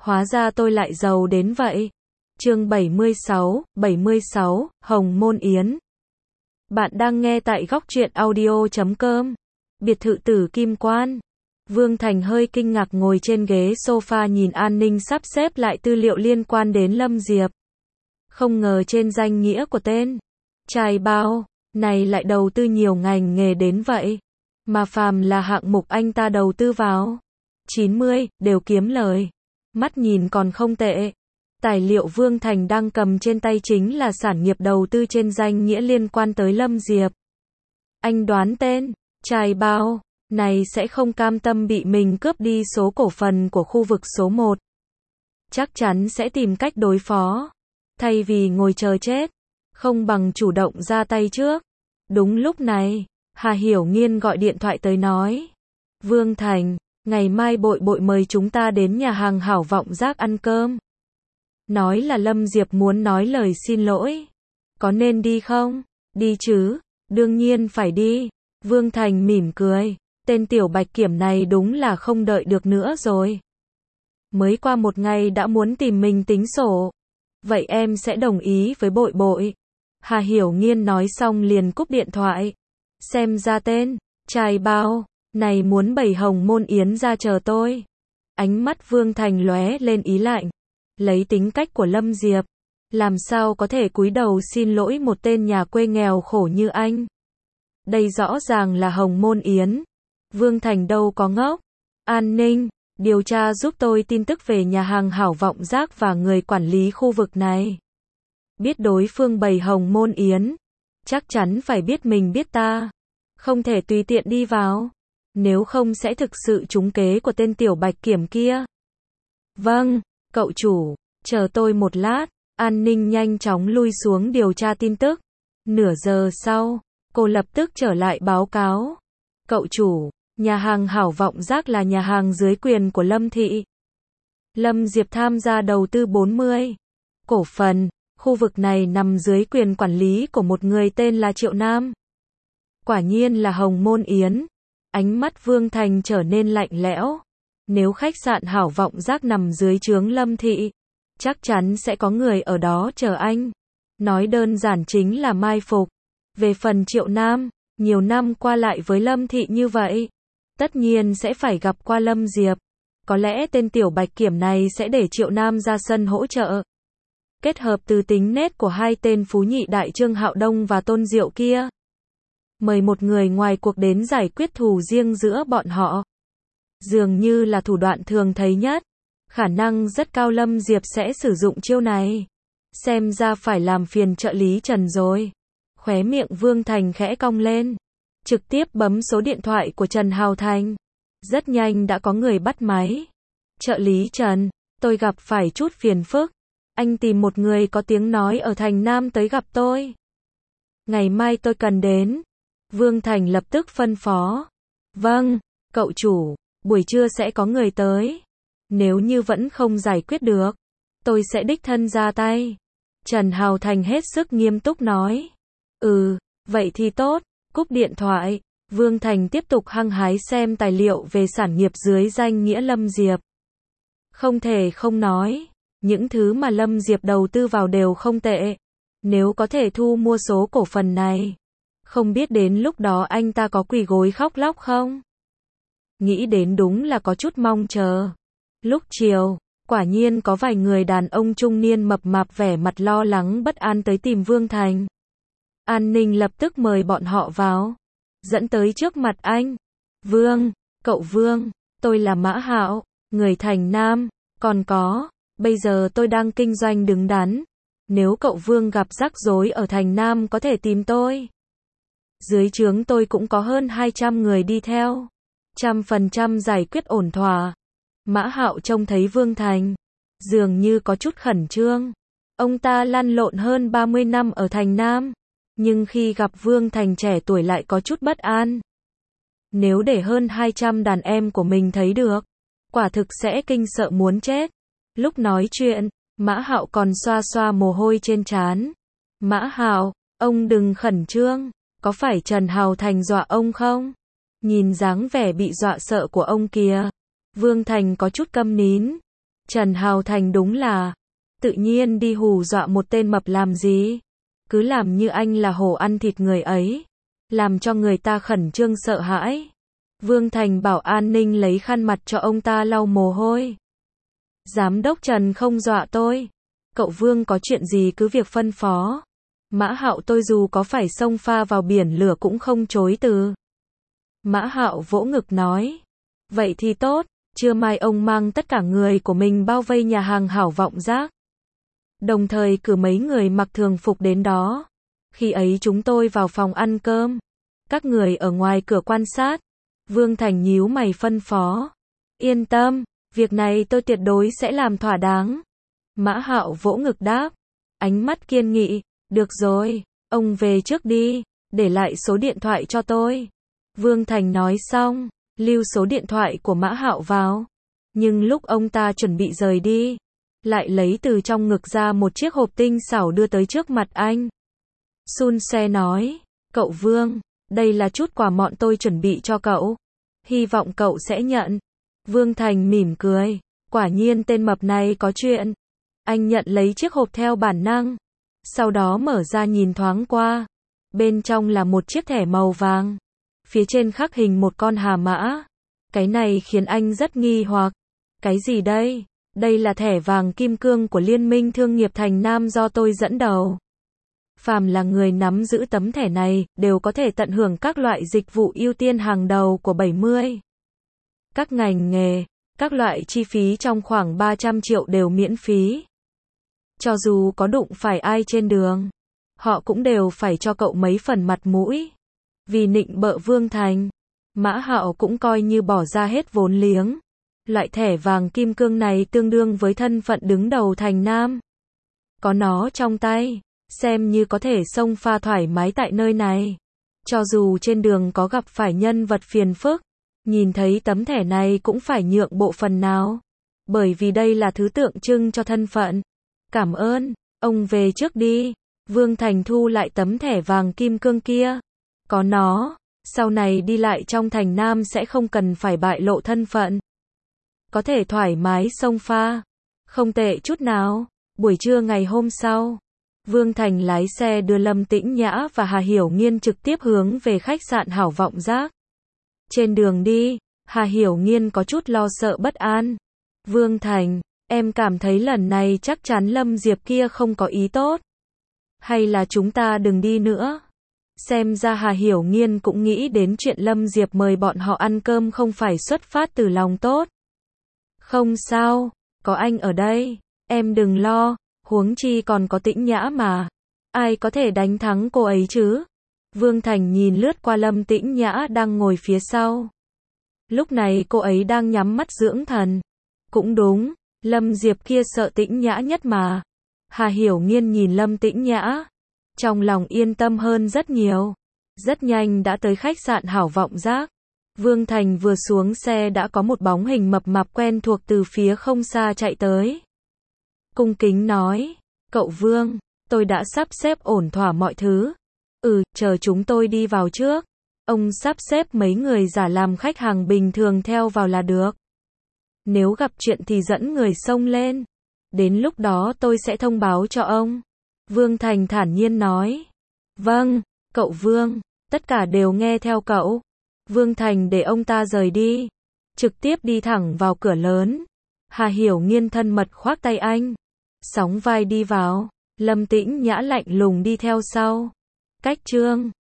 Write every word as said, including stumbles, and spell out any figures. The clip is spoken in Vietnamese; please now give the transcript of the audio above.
Hóa ra tôi lại giàu đến vậy. Chương bảy mươi sáu, bảy mươi sáu, Hồng Môn Yến. Bạn đang nghe tại góc truyện audio chấm com. Biệt thự Tử Kim Quan. Vương Thành hơi kinh ngạc ngồi trên ghế sofa nhìn An Ninh sắp xếp lại tư liệu liên quan đến Lâm Diệp. Không ngờ trên danh nghĩa của tên trai bao này lại đầu tư nhiều ngành nghề đến vậy. Mà phàm là hạng mục anh ta đầu tư vào chín mươi, đều kiếm lời. Mắt nhìn còn không tệ. Tài liệu Vương Thành đang cầm trên tay chính là sản nghiệp đầu tư trên danh nghĩa liên quan tới Lâm Diệp. Anh đoán tên trai bao này sẽ không cam tâm bị mình cướp đi số cổ phần của khu vực số một. Chắc chắn sẽ tìm cách đối phó. Thay vì ngồi chờ chết, không bằng chủ động ra tay trước. Đúng lúc này, Hà Hiểu Nghiên gọi điện thoại tới nói. Vương Thành, ngày mai Bội Bội mời chúng ta đến nhà hàng Hảo Vọng Giác ăn cơm. Nói là Lâm Diệp muốn nói lời xin lỗi. Có nên đi không? Đi chứ, đương nhiên phải đi. Vương Thành mỉm cười. Tên tiểu bạch kiểm này đúng là không đợi được nữa rồi. Mới qua một ngày đã muốn tìm mình tính sổ. Vậy em sẽ đồng ý với Bội Bội. Hà Hiểu Nghiên nói xong liền cúp điện thoại. Xem ra tên trai bao này muốn bày Hồng Môn Yến ra chờ tôi. Ánh mắt Vương Thành lóe lên ý lạnh. Lấy tính cách của Lâm Diệp, làm sao có thể cúi đầu xin lỗi một tên nhà quê nghèo khổ như anh. Đây rõ ràng là Hồng Môn Yến. Vương Thành đâu có ngốc. An Ninh, điều tra giúp tôi tin tức về nhà hàng Hảo Vọng Giác và người quản lý khu vực này. Biết đối phương bày Hồng Môn Yến, chắc chắn phải biết mình biết ta. Không thể tùy tiện đi vào. Nếu không sẽ thực sự trúng kế của tên tiểu bạch kiểm kia. Vâng, cậu chủ, chờ tôi một lát. An Ninh nhanh chóng lui xuống điều tra tin tức. Nửa giờ sau, cô lập tức trở lại báo cáo. Cậu chủ, nhà hàng Hảo Vọng Giác là nhà hàng dưới quyền của Lâm Thị. Lâm Diệp tham gia đầu tư bốn mươi cổ phần. Khu vực này nằm dưới quyền quản lý của một người tên là Triệu Nam. Quả nhiên là Hồng Môn Yến. Ánh mắt Vương Thành trở nên lạnh lẽo. Nếu khách sạn Hảo Vọng Giác nằm dưới trướng Lâm Thị, chắc chắn sẽ có người ở đó chờ anh. Nói đơn giản chính là mai phục. Về phần Triệu Nam, nhiều năm qua lại với Lâm Thị như vậy, tất nhiên sẽ phải gặp qua Lâm Diệp. Có lẽ tên tiểu bạch kiểm này sẽ để Triệu Nam ra sân hỗ trợ. Kết hợp từ tính nết của hai tên phú nhị đại Trương Hạo Đông và Tôn Diệu kia. Mời một người ngoài cuộc đến giải quyết thù riêng giữa bọn họ. Dường như là thủ đoạn thường thấy nhất. Khả năng rất cao Lâm Diệp sẽ sử dụng chiêu này. Xem ra phải làm phiền trợ lý Trần rồi. Khóe miệng Vương Thành khẽ cong lên. Trực tiếp bấm số điện thoại của Trần Hào Thành. Rất nhanh đã có người bắt máy. Trợ lý Trần, tôi gặp phải chút phiền phức. Anh tìm một người có tiếng nói ở thành Nam tới gặp tôi. Ngày mai tôi cần đến. Vương Thành lập tức phân phó. Vâng, cậu chủ, buổi trưa sẽ có người tới. Nếu như vẫn không giải quyết được, tôi sẽ đích thân ra tay. Trần Hào Thành hết sức nghiêm túc nói. Ừ, vậy thì tốt. Cúp điện thoại, Vương Thành tiếp tục hăng hái xem tài liệu về sản nghiệp dưới danh nghĩa Lâm Diệp. Không thể không nói, những thứ mà Lâm Diệp đầu tư vào đều không tệ. Nếu có thể thu mua số cổ phần này, không biết đến lúc đó anh ta có quỳ gối khóc lóc không? Nghĩ đến đúng là có chút mong chờ. Lúc chiều, quả nhiên có vài người đàn ông trung niên mập mạp vẻ mặt lo lắng bất an tới tìm Vương Thành. An Ninh lập tức mời bọn họ vào. Dẫn tới trước mặt anh. Vương, cậu Vương, tôi là Mã Hạo, người thành Nam. Còn có, bây giờ tôi đang kinh doanh đứng đắn. Nếu cậu Vương gặp rắc rối ở thành Nam có thể tìm tôi. Dưới trướng tôi cũng có hơn hai trăm người đi theo. Trăm phần trăm giải quyết ổn thỏa. Mã Hạo trông thấy Vương Thành. Dường như có chút khẩn trương. Ông ta lăn lộn hơn ba mươi năm ở thành Nam. Nhưng khi gặp Vương Thành trẻ tuổi lại có chút bất an. Nếu để hơn hai trăm đàn em của mình thấy được, quả thực sẽ kinh sợ muốn chết. Lúc nói chuyện, Mã Hạo còn xoa xoa mồ hôi trên trán. Mã Hạo, ông đừng khẩn trương, có phải Trần Hào Thành dọa ông không? Nhìn dáng vẻ bị dọa sợ của ông kìa. Vương Thành có chút câm nín. Trần Hào Thành đúng là, tự nhiên đi hù dọa một tên mập làm gì? Cứ làm như anh là hổ ăn thịt người ấy, làm cho người ta khẩn trương sợ hãi. Vương Thành bảo an ninh lấy khăn mặt cho ông ta lau mồ hôi. Giám đốc Trần không dọa tôi. Cậu Vương có chuyện gì cứ việc phân phó. Mã Hạo tôi dù có phải xông pha vào biển lửa cũng không chối từ. Mã Hạo vỗ ngực nói. Vậy thì tốt, trưa mai ông mang tất cả người của mình bao vây nhà hàng Hảo Vọng Giác. Đồng thời cử mấy người mặc thường phục đến đó. Khi ấy chúng tôi vào phòng ăn cơm. Các người ở ngoài cửa quan sát. Vương Thành nhíu mày phân phó. Yên tâm, việc này tôi tuyệt đối sẽ làm thỏa đáng. Mã Hạo vỗ ngực đáp. Ánh mắt kiên nghị. Được rồi, ông về trước đi, để lại số điện thoại cho tôi. Vương Thành nói xong, lưu số điện thoại của Mã Hạo vào. Nhưng lúc ông ta chuẩn bị rời đi, lại lấy từ trong ngực ra một chiếc hộp tinh xảo đưa tới trước mặt anh. Sun Se nói, cậu Vương, đây là chút quà mọn tôi chuẩn bị cho cậu. Hy vọng cậu sẽ nhận. Vương Thành mỉm cười, quả nhiên tên mập này có chuyện. Anh nhận lấy chiếc hộp theo bản năng. Sau đó mở ra nhìn thoáng qua. Bên trong là một chiếc thẻ màu vàng. Phía trên khắc hình một con hà mã. Cái này khiến anh rất nghi hoặc. Cái gì đây? Đây là thẻ vàng kim cương của Liên minh Thương nghiệp Thành Nam do tôi dẫn đầu. Phàm là người nắm giữ tấm thẻ này, đều có thể tận hưởng các loại dịch vụ ưu tiên hàng đầu của bảy mươi. Các ngành nghề, các loại chi phí trong khoảng ba trăm triệu đều miễn phí. Cho dù có đụng phải ai trên đường, họ cũng đều phải cho cậu mấy phần mặt mũi. Vì nịnh bợ Vương Thành, Mã Hạo cũng coi như bỏ ra hết vốn liếng. Loại thẻ vàng kim cương này tương đương với thân phận đứng đầu Thành Nam. Có nó trong tay, xem như có thể xông pha thoải mái tại nơi này. Cho dù trên đường có gặp phải nhân vật phiền phức, nhìn thấy tấm thẻ này cũng phải nhượng bộ phần nào. Bởi vì đây là thứ tượng trưng cho thân phận. Cảm ơn, ông về trước đi. Vương Thành thu lại tấm thẻ vàng kim cương kia. Có nó, sau này đi lại trong Thành Nam sẽ không cần phải bại lộ thân phận. Có thể thoải mái xông pha. Không tệ chút nào. Buổi trưa ngày hôm sau, Vương Thành lái xe đưa Lâm Tĩnh Nhã và Hà Hiểu Nghiên trực tiếp hướng về khách sạn Hảo Vọng Giác. Trên đường đi, Hà Hiểu Nghiên có chút lo sợ bất an. Vương Thành, em cảm thấy lần này chắc chắn Lâm Diệp kia không có ý tốt. Hay là chúng ta đừng đi nữa? Xem ra Hà Hiểu Nghiên cũng nghĩ đến chuyện Lâm Diệp mời bọn họ ăn cơm không phải xuất phát từ lòng tốt. Không sao, có anh ở đây, em đừng lo, huống chi còn có Tĩnh Nhã mà. Ai có thể đánh thắng cô ấy chứ? Vương Thành nhìn lướt qua Lâm Tĩnh Nhã đang ngồi phía sau. Lúc này cô ấy đang nhắm mắt dưỡng thần. Cũng đúng, Lâm Diệp kia sợ Tĩnh Nhã nhất mà. Hà Hiểu Nghiên nhìn Lâm Tĩnh Nhã, trong lòng yên tâm hơn rất nhiều. Rất nhanh đã tới khách sạn Hảo Vọng Giác. Vương Thành vừa xuống xe đã có một bóng hình mập mạp quen thuộc từ phía không xa chạy tới. Cung kính nói, cậu Vương, tôi đã sắp xếp ổn thỏa mọi thứ. Ừ, chờ chúng tôi đi vào trước. Ông sắp xếp mấy người giả làm khách hàng bình thường theo vào là được. Nếu gặp chuyện thì dẫn người xông lên. Đến lúc đó tôi sẽ thông báo cho ông. Vương Thành thản nhiên nói. Vâng, cậu Vương, tất cả đều nghe theo cậu. Vương Thành để ông ta rời đi. Trực tiếp đi thẳng vào cửa lớn. Hà Hiểu Nghiên thân mật khoác tay anh. Sóng vai đi vào. Lâm Tĩnh Nhã lạnh lùng đi theo sau. Cách Trương.